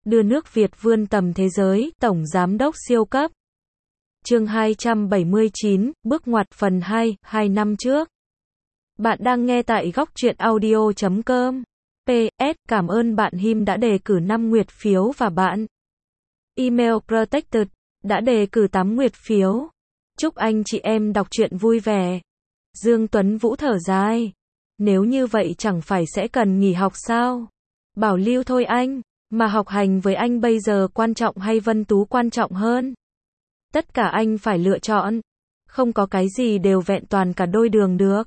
đưa nước Việt vươn tầm thế giới, Tổng Giám đốc siêu cấp. Chương 279, bước ngoặt phần 2, 2 năm trước. Bạn đang nghe tại góc truyện audio.com. PS, cảm ơn bạn Him đã đề cử 5 nguyệt phiếu và bạn Email Protected đã đề cử 8 nguyệt phiếu. Chúc anh chị em đọc truyện vui vẻ. Dương Tuấn Vũ thở dài. Nếu như vậy chẳng phải sẽ cần nghỉ học sao? Bảo lưu thôi anh, mà học hành với anh bây giờ quan trọng hay Vân Tú quan trọng hơn? Tất cả anh phải lựa chọn. Không có cái gì đều vẹn toàn cả đôi đường được.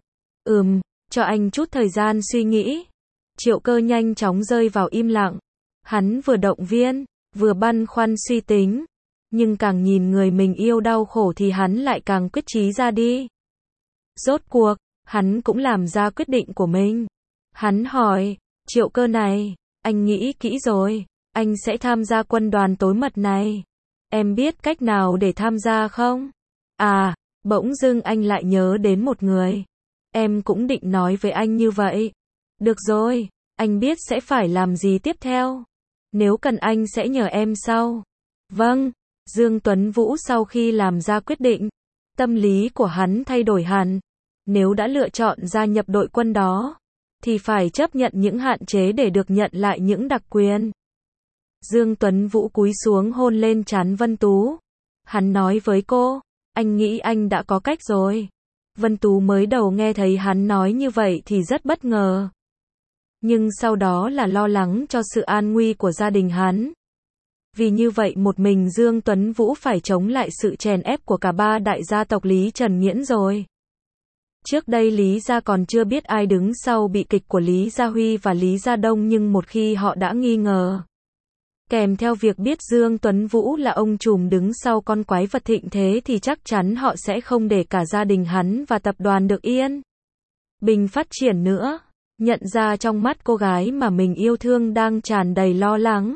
Cho anh chút thời gian suy nghĩ. Triệu Cơ nhanh chóng rơi vào im lặng. Hắn vừa động viên, vừa băn khoăn suy tính. Nhưng càng nhìn người mình yêu đau khổ thì hắn lại càng quyết chí ra đi. Rốt cuộc, hắn cũng làm ra quyết định của mình. Hắn hỏi, Triệu Cơ này, anh nghĩ kỹ rồi, anh sẽ tham gia quân đoàn tối mật này. Em biết cách nào để tham gia không? À, bỗng dưng anh lại nhớ đến một người. Em cũng định nói với anh như vậy. Được rồi, anh biết sẽ phải làm gì tiếp theo. Nếu cần anh sẽ nhờ em sau. Vâng, Dương Tuấn Vũ sau khi làm ra quyết định, tâm lý của hắn thay đổi hẳn. Nếu đã lựa chọn gia nhập đội quân đó, thì phải chấp nhận những hạn chế để được nhận lại những đặc quyền. Dương Tuấn Vũ cúi xuống hôn lên trán Vân Tú. Hắn nói với cô, anh nghĩ anh đã có cách rồi. Vân Tú mới đầu nghe thấy hắn nói như vậy thì rất bất ngờ. Nhưng sau đó là lo lắng cho sự an nguy của gia đình hắn. Vì như vậy một mình Dương Tuấn Vũ phải chống lại sự chèn ép của cả ba đại gia tộc Lý Trần Nghiễn rồi. Trước đây Lý gia còn chưa biết ai đứng sau bi kịch của Lý Gia Huy và Lý Gia Đông, nhưng một khi họ đã nghi ngờ, kèm theo việc biết Dương Tuấn Vũ là ông trùm đứng sau con quái vật thịnh thế thì chắc chắn họ sẽ không để cả gia đình hắn và tập đoàn được yên bình phát triển nữa. Nhận ra trong mắt cô gái mà mình yêu thương đang tràn đầy lo lắng,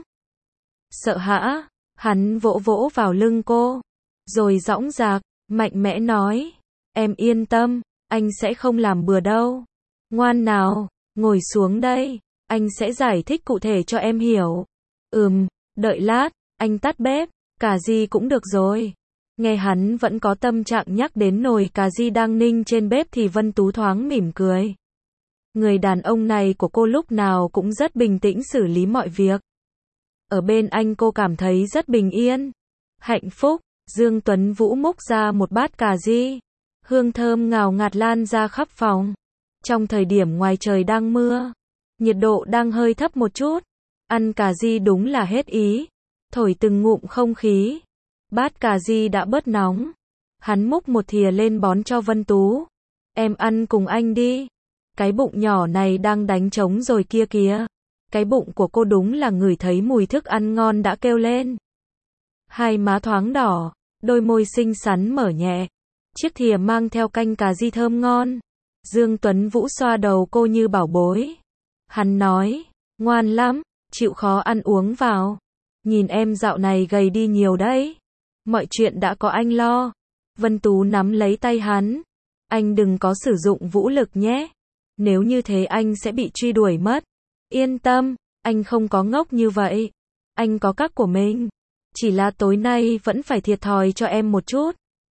sợ hãi, hắn vỗ vỗ vào lưng cô, rồi dõng dạc, mạnh mẽ nói, em yên tâm, anh sẽ không làm bừa đâu. Ngoan nào, ngồi xuống đây, anh sẽ giải thích cụ thể cho em hiểu. Đợi lát, anh tắt bếp, cà ri cũng được rồi. Nghe hắn vẫn có tâm trạng nhắc đến nồi cà ri đang ninh trên bếp thì Vân Tú thoáng mỉm cười. Người đàn ông này của cô lúc nào cũng rất bình tĩnh xử lý mọi việc. Ở bên anh cô cảm thấy rất bình yên, hạnh phúc. Dương Tuấn Vũ múc ra một bát cà ri. Hương thơm ngào ngạt lan ra khắp phòng. Trong thời điểm ngoài trời đang mưa, nhiệt độ đang hơi thấp một chút, ăn cà ri đúng là hết ý. Thổi từng ngụm không khí, bát cà ri đã bớt nóng. Hắn múc một thìa lên bón cho Vân Tú. Em ăn cùng anh đi. Cái bụng nhỏ này đang đánh trống rồi kia kìa. Cái bụng của cô đúng là ngửi thấy mùi thức ăn ngon đã kêu lên. Hai má thoáng đỏ, đôi môi xinh xắn mở nhẹ. Chiếc thìa mang theo canh cà ri thơm ngon. Dương Tuấn Vũ xoa đầu cô như bảo bối. Hắn nói, ngoan lắm, chịu khó ăn uống vào. Nhìn em dạo này gầy đi nhiều đấy. Mọi chuyện đã có anh lo. Vân Tú nắm lấy tay hắn. Anh đừng có sử dụng vũ lực nhé. Nếu như thế anh sẽ bị truy đuổi mất. Yên tâm, anh không có ngốc như vậy. Anh có cách của mình. Chỉ là tối nay vẫn phải thiệt thòi cho em một chút.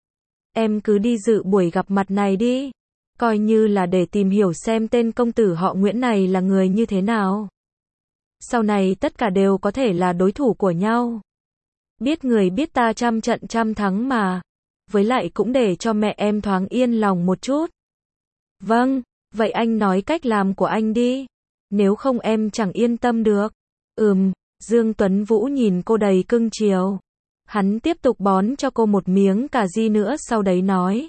Em cứ đi dự buổi gặp mặt này đi. Coi như là để tìm hiểu xem tên công tử họ Nguyễn này là người như thế nào. Sau này tất cả đều có thể là đối thủ của nhau. Biết người biết ta trăm trận trăm thắng mà. Với lại cũng để cho mẹ em thoáng yên lòng một chút. Vâng, vậy anh nói cách làm của anh đi. Nếu không em chẳng yên tâm được. Dương Tuấn Vũ nhìn cô đầy cưng chiều. Hắn tiếp tục bón cho cô một miếng cà ri nữa, sau đấy nói.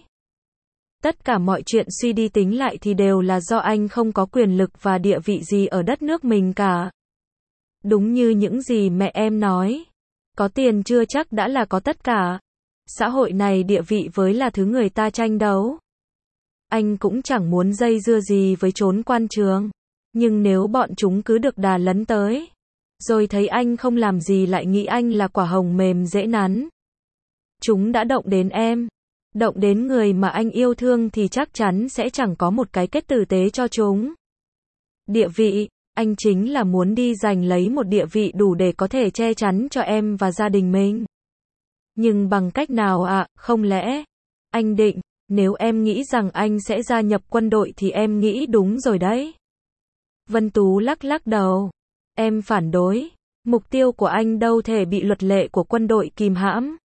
Tất cả mọi chuyện suy đi tính lại thì đều là do anh không có quyền lực và địa vị gì ở đất nước mình cả. Đúng như những gì mẹ em nói. Có tiền chưa chắc đã là có tất cả. Xã hội này địa vị với là thứ người ta tranh đấu. Anh cũng chẳng muốn dây dưa gì với chốn quan trường. Nhưng nếu bọn chúng cứ được đà lấn tới, rồi thấy anh không làm gì lại nghĩ anh là quả hồng mềm dễ nắn. Chúng đã động đến em, động đến người mà anh yêu thương thì chắc chắn sẽ chẳng có một cái kết tử tế cho chúng. Địa vị, Anh chính là muốn đi giành lấy một địa vị đủ để có thể che chắn cho em và gia đình mình. Nhưng bằng cách nào ạ, không lẽ anh định, nếu em nghĩ rằng anh sẽ gia nhập quân đội thì em nghĩ đúng rồi đấy. Vân Tú lắc lắc đầu. Em phản đối. Mục tiêu của anh đâu thể bị luật lệ của quân đội kìm hãm.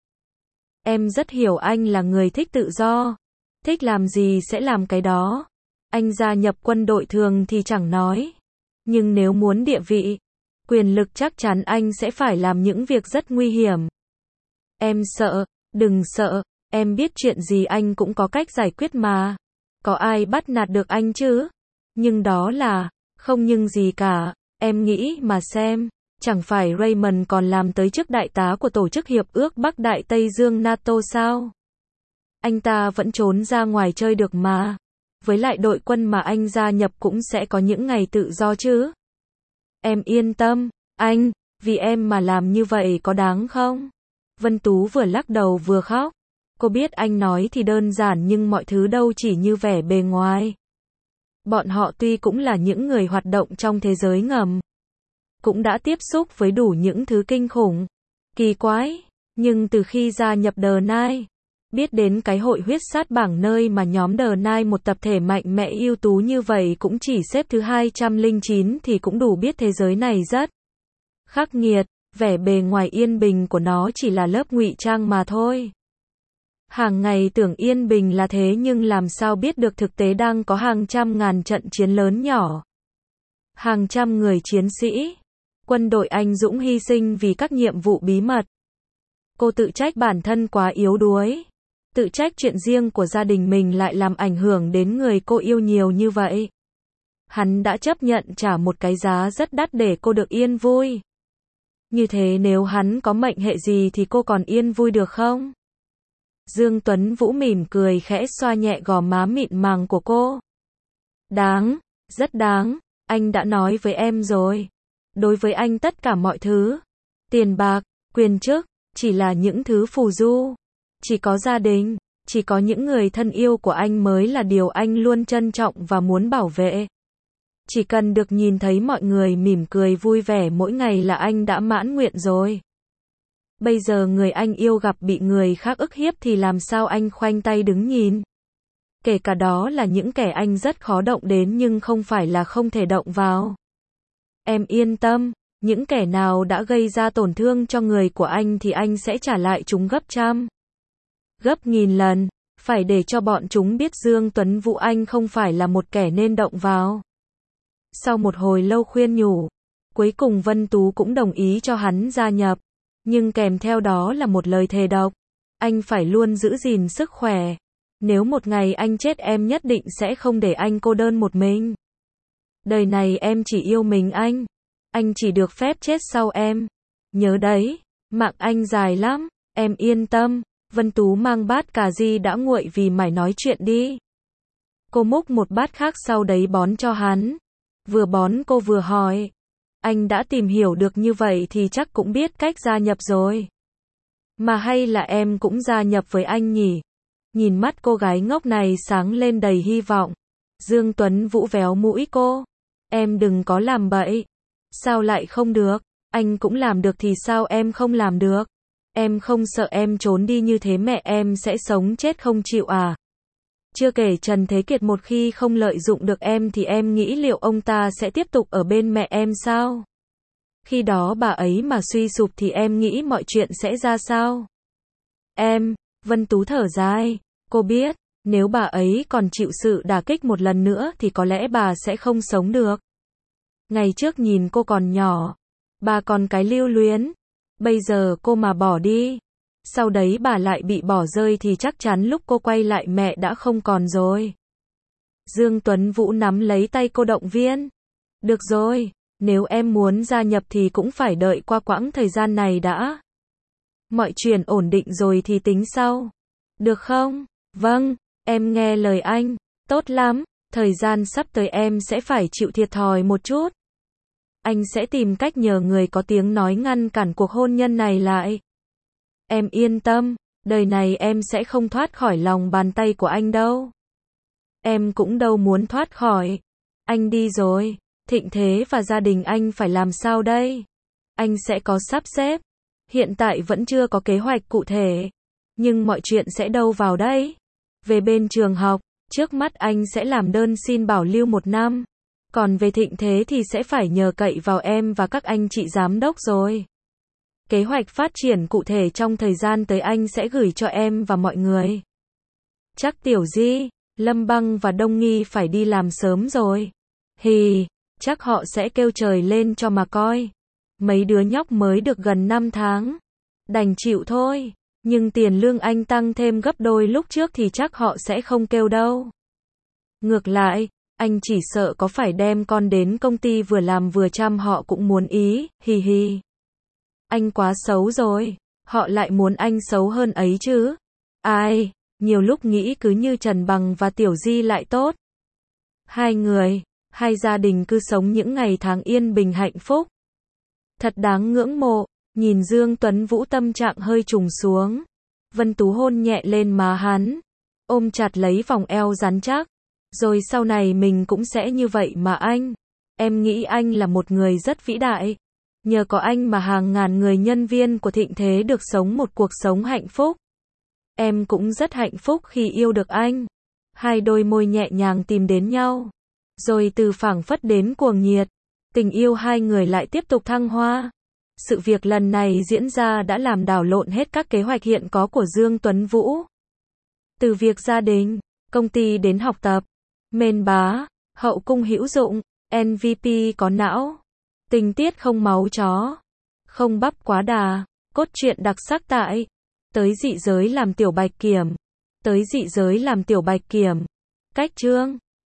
Em rất hiểu anh là người thích tự do. Thích làm gì sẽ làm cái đó. Anh gia nhập quân đội thường thì chẳng nói. Nhưng nếu muốn địa vị, quyền lực chắc chắn anh sẽ phải làm những việc rất nguy hiểm. Em sợ, đừng sợ, em biết chuyện gì anh cũng có cách giải quyết mà. Có ai bắt nạt được anh chứ? Nhưng đó là, không nhưng gì cả, em nghĩ mà xem, chẳng phải Raymond còn làm tới chức đại tá của Tổ chức Hiệp ước Bắc Đại Tây Dương NATO sao? Anh ta vẫn trốn ra ngoài chơi được mà. Với lại đội quân mà anh gia nhập cũng sẽ có những ngày tự do chứ. Em yên tâm, anh, vì em mà làm như vậy có đáng không? Vân Tú vừa lắc đầu vừa khóc. Cô biết anh nói thì đơn giản nhưng mọi thứ đâu chỉ như vẻ bề ngoài. Bọn họ tuy cũng là những người hoạt động trong thế giới ngầm, cũng đã tiếp xúc với đủ những thứ kinh khủng, kỳ quái, nhưng từ khi gia nhập The Nine, biết đến cái hội huyết sát bảng nơi mà nhóm The Nine một tập thể mạnh mẽ ưu tú như vậy cũng chỉ xếp thứ 209 thì cũng đủ biết thế giới này rất khắc nghiệt, vẻ bề ngoài yên bình của nó chỉ là lớp ngụy trang mà thôi. Hàng ngày tưởng yên bình là thế nhưng làm sao biết được thực tế đang có hàng trăm ngàn trận chiến lớn nhỏ. Hàng trăm người chiến sĩ, quân đội anh dũng hy sinh vì các nhiệm vụ bí mật. Cô tự trách bản thân quá yếu đuối. Tự trách chuyện riêng của gia đình mình lại làm ảnh hưởng đến người cô yêu nhiều như vậy. Hắn đã chấp nhận trả một cái giá rất đắt để cô được yên vui. Như thế nếu hắn có mệnh hệ gì thì cô còn yên vui được không? Dương Tuấn Vũ mỉm cười khẽ xoa nhẹ gò má mịn màng của cô. Đáng, rất đáng, anh đã nói với em rồi. Đối với anh tất cả mọi thứ, tiền bạc, quyền chức, chỉ là những thứ phù du. Chỉ có gia đình, chỉ có những người thân yêu của anh mới là điều anh luôn trân trọng và muốn bảo vệ. Chỉ cần được nhìn thấy mọi người mỉm cười vui vẻ mỗi ngày là anh đã mãn nguyện rồi. Bây giờ người anh yêu gặp bị người khác ức hiếp thì làm sao anh khoanh tay đứng nhìn? Kể cả đó là những kẻ anh rất khó động đến nhưng không phải là không thể động vào. Em yên tâm, những kẻ nào đã gây ra tổn thương cho người của anh thì anh sẽ trả lại chúng gấp trăm, gấp nghìn lần, phải để cho bọn chúng biết Dương Tuấn Vũ anh không phải là một kẻ nên động vào. Sau một hồi lâu khuyên nhủ, cuối cùng Vân Tú cũng đồng ý cho hắn gia nhập, nhưng kèm theo đó là một lời thề độc, anh phải luôn giữ gìn sức khỏe. Nếu một ngày anh chết em nhất định sẽ không để anh cô đơn một mình. Đời này em chỉ yêu mình anh chỉ được phép chết sau em. Nhớ đấy, mạng anh dài lắm, em yên tâm. Vân Tú mang bát cà ri đã nguội vì mải nói chuyện đi. Cô múc một bát khác sau đấy bón cho hắn. Vừa bón cô vừa hỏi, anh đã tìm hiểu được như vậy thì chắc cũng biết cách gia nhập rồi. Mà hay là em cũng gia nhập với anh nhỉ? Nhìn mắt cô gái ngốc này sáng lên đầy hy vọng. Dương Tuấn Vũ véo mũi cô. Em đừng có làm bậy. Sao lại không được? Anh cũng làm được thì sao em không làm được? Em không sợ em trốn đi như thế mẹ em sẽ sống chết không chịu à? Chưa kể Trần Thế Kiệt một khi không lợi dụng được em thì em nghĩ liệu ông ta sẽ tiếp tục ở bên mẹ em sao? Khi đó bà ấy mà suy sụp thì em nghĩ mọi chuyện sẽ ra sao? Vân Tú thở dài, cô biết, nếu bà ấy còn chịu sự đả kích một lần nữa thì có lẽ bà sẽ không sống được. Ngày trước nhìn cô còn nhỏ, bà còn cái lưu luyến, bây giờ cô mà bỏ đi, sau đấy bà lại bị bỏ rơi thì chắc chắn lúc cô quay lại mẹ đã không còn rồi. Dương Tuấn Vũ nắm lấy tay cô động viên. Được rồi, nếu em muốn gia nhập thì cũng phải đợi qua quãng thời gian này đã. Mọi chuyện ổn định rồi thì tính sau. Được không? Vâng, em nghe lời anh. Tốt lắm, thời gian sắp tới em sẽ phải chịu thiệt thòi một chút. Anh sẽ tìm cách nhờ người có tiếng nói ngăn cản cuộc hôn nhân này lại. Em yên tâm, đời này em sẽ không thoát khỏi lòng bàn tay của anh đâu. Em cũng đâu muốn thoát khỏi. Anh đi rồi, Thịnh Thế và gia đình anh phải làm sao đây? Anh sẽ có sắp xếp. Hiện tại vẫn chưa có kế hoạch cụ thể. Nhưng mọi chuyện sẽ đâu vào đây? Về bên trường học, trước mắt anh sẽ làm đơn xin bảo lưu 1 năm. Còn về Thịnh Thế thì sẽ phải nhờ cậy vào em và các anh chị giám đốc rồi. Kế hoạch phát triển cụ thể trong thời gian tới anh sẽ gửi cho em và mọi người. Chắc Tiểu Di, Lâm Băng và Đông Nghi phải đi làm sớm rồi. Hì, chắc họ sẽ kêu trời lên cho mà coi. Mấy đứa nhóc mới được gần 5 tháng. Đành chịu thôi. Nhưng tiền lương anh tăng thêm gấp đôi lúc trước thì chắc họ sẽ không kêu đâu. Ngược lại, anh chỉ sợ có phải đem con đến công ty vừa làm vừa chăm họ cũng muốn ý, hì hì. Anh quá xấu rồi, họ lại muốn anh xấu hơn ấy chứ. Ai, nhiều lúc nghĩ cứ như Trần Bằng và Tiểu Di lại tốt. Hai gia đình cứ sống những ngày tháng yên bình hạnh phúc. Thật đáng ngưỡng mộ, nhìn Dương Tuấn Vũ tâm trạng hơi trùng xuống. Vân Tú hôn nhẹ lên má hắn, ôm chặt lấy vòng eo rắn chắc. Rồi sau này mình cũng sẽ như vậy mà anh. Em nghĩ anh là một người rất vĩ đại. Nhờ có anh mà hàng ngàn người nhân viên của Thịnh Thế được sống một cuộc sống hạnh phúc. Em cũng rất hạnh phúc khi yêu được anh. Hai đôi môi nhẹ nhàng tìm đến nhau. Rồi từ phảng phất đến cuồng nhiệt, tình yêu hai người lại tiếp tục thăng hoa. Sự việc lần này diễn ra đã làm đảo lộn hết các kế hoạch hiện có của Dương Tuấn Vũ. Từ việc gia đình, công ty đến học tập, mên bá, hậu cung hữu dụng, MVP có não, tình tiết không máu chó, không bắp quá đà, cốt truyện đặc sắc tại, tới dị giới làm tiểu bạch kiểm, cách chương